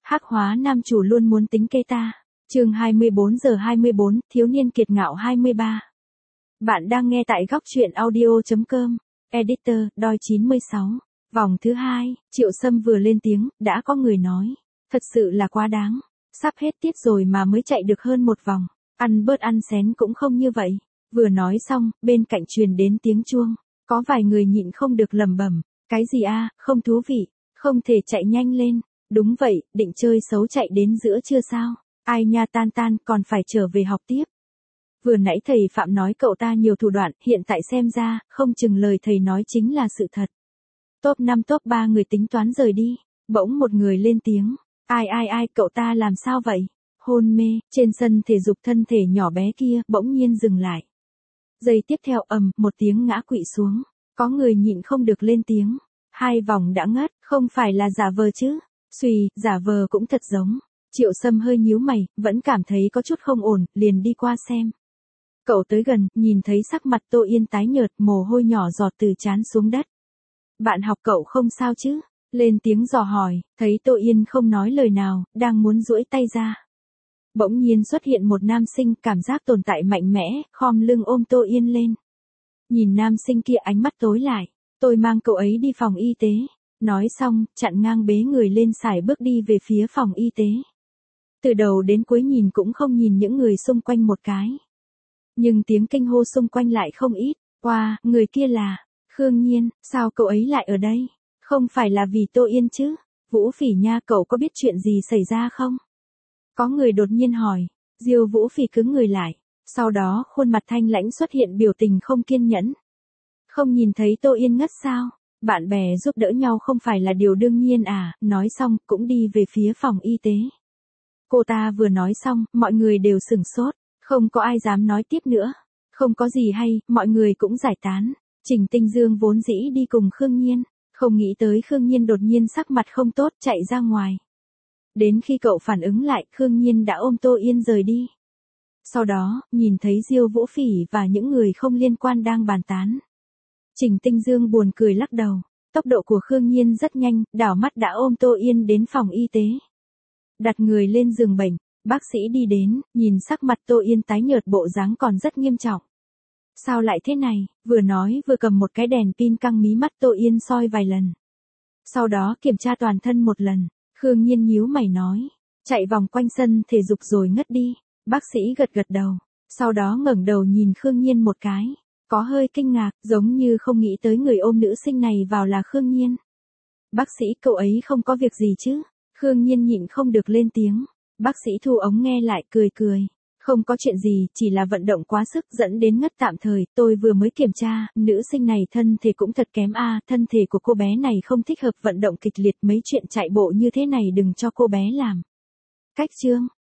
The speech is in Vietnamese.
Hắc hóa nam chủ luôn muốn tính kế ta. Chương 24:24, thiếu niên kiệt ngạo 23. Bạn đang nghe tại góc truyện audio.com. Editor, đoi 96. Vòng thứ 2, Triệu Sâm vừa lên tiếng, đã có người nói. Thật sự là quá đáng. Sắp hết tiết rồi mà mới chạy được hơn một vòng. Ăn bớt ăn xén cũng không như vậy. Vừa nói xong, bên cạnh truyền đến tiếng chuông. Có vài người nhịn không được lẩm bẩm. Cái gì a, không thú vị. Không thể chạy nhanh lên. Đúng vậy, định chơi xấu chạy đến giữa trưa sao? Ai nha tan còn phải trở về học tiếp. Vừa nãy thầy Phạm nói cậu ta nhiều thủ đoạn, hiện tại xem ra, không chừng lời thầy nói chính là sự thật. Top 5 top 3 người tính toán rời đi. Bỗng một người lên tiếng. Ai cậu ta làm sao vậy? Hôn mê, trên sân thể dục thân thể nhỏ bé kia bỗng nhiên dừng lại. Giây tiếp theo một tiếng ngã quỵ xuống. Có người nhịn không được lên tiếng. 2 vòng đã ngất, không phải là giả vờ chứ? Xùy, giả vờ cũng thật giống. Triệu Sâm hơi nhíu mày, vẫn cảm thấy có chút không ổn, liền đi qua xem. Cậu tới gần, nhìn thấy sắc mặt Tô Yên tái nhợt, mồ hôi nhỏ giọt từ trán xuống đất. Bạn học cậu không sao chứ? Lên tiếng dò hỏi, thấy Tô Yên không nói lời nào, đang muốn duỗi tay ra. Bỗng nhiên xuất hiện một nam sinh, cảm giác tồn tại mạnh mẽ, khom lưng ôm Tô Yên lên. Nhìn nam sinh kia ánh mắt tối lại, tôi mang cậu ấy đi phòng y tế. Nói xong, chặn ngang bế người lên sải bước đi về phía phòng y tế. Từ đầu đến cuối nhìn cũng không nhìn những người xung quanh một cái. Nhưng tiếng kinh hô xung quanh lại không ít. Wow, người kia là Khương Nhiên, sao cậu ấy lại ở đây? Không phải là vì Tô Yên chứ? Vũ Phỉ nha, cậu có biết chuyện gì xảy ra không? Có người đột nhiên hỏi. Diêu Vũ Phỉ cứng người lại. Sau đó khuôn mặt thanh lãnh xuất hiện biểu tình không kiên nhẫn. Không nhìn thấy Tô Yên ngất sao? Bạn bè giúp đỡ nhau không phải là điều đương nhiên à? Nói xong, cũng đi về phía phòng y tế. Cô ta vừa nói xong, mọi người đều sửng sốt. Không có ai dám nói tiếp nữa. Không có gì hay, mọi người cũng giải tán. Trình Tinh Dương vốn dĩ đi cùng Khương Nhiên. Không nghĩ tới Khương Nhiên đột nhiên sắc mặt không tốt chạy ra ngoài. Đến khi cậu phản ứng lại, Khương Nhiên đã ôm Tô Yên rời đi. Sau đó, nhìn thấy Diêu Vũ Phỉ và những người không liên quan đang bàn tán. Trình Tinh Dương buồn cười lắc đầu. Tốc độ của Khương Nhiên rất nhanh, đảo mắt đã ôm Tô Yên đến phòng y tế. Đặt người lên giường bệnh, bác sĩ đi đến, nhìn sắc mặt Tô Yên tái nhợt bộ dáng còn rất nghiêm trọng. Sao lại thế này? Vừa nói vừa cầm một cái đèn pin căng mí mắt Tô Yên soi vài lần. Sau đó kiểm tra toàn thân một lần. Khương Nhiên nhíu mày nói. Chạy vòng quanh sân thể dục rồi ngất đi. Bác sĩ gật đầu. Sau đó ngẩng đầu nhìn Khương Nhiên một cái. Có hơi kinh ngạc, giống như không nghĩ tới người ôm nữ sinh này vào là Khương Nhiên. Bác sĩ, cậu ấy không có việc gì chứ? Khương Nhiên nhịn không được lên tiếng. Bác sĩ thu ống nghe lại cười. Không có chuyện gì, chỉ là vận động quá sức dẫn đến ngất tạm thời, tôi vừa mới kiểm tra, nữ sinh này thân thể cũng thật kém thân thể của cô bé này không thích hợp vận động kịch liệt, mấy chuyện chạy bộ như thế này đừng cho cô bé làm. Cách chương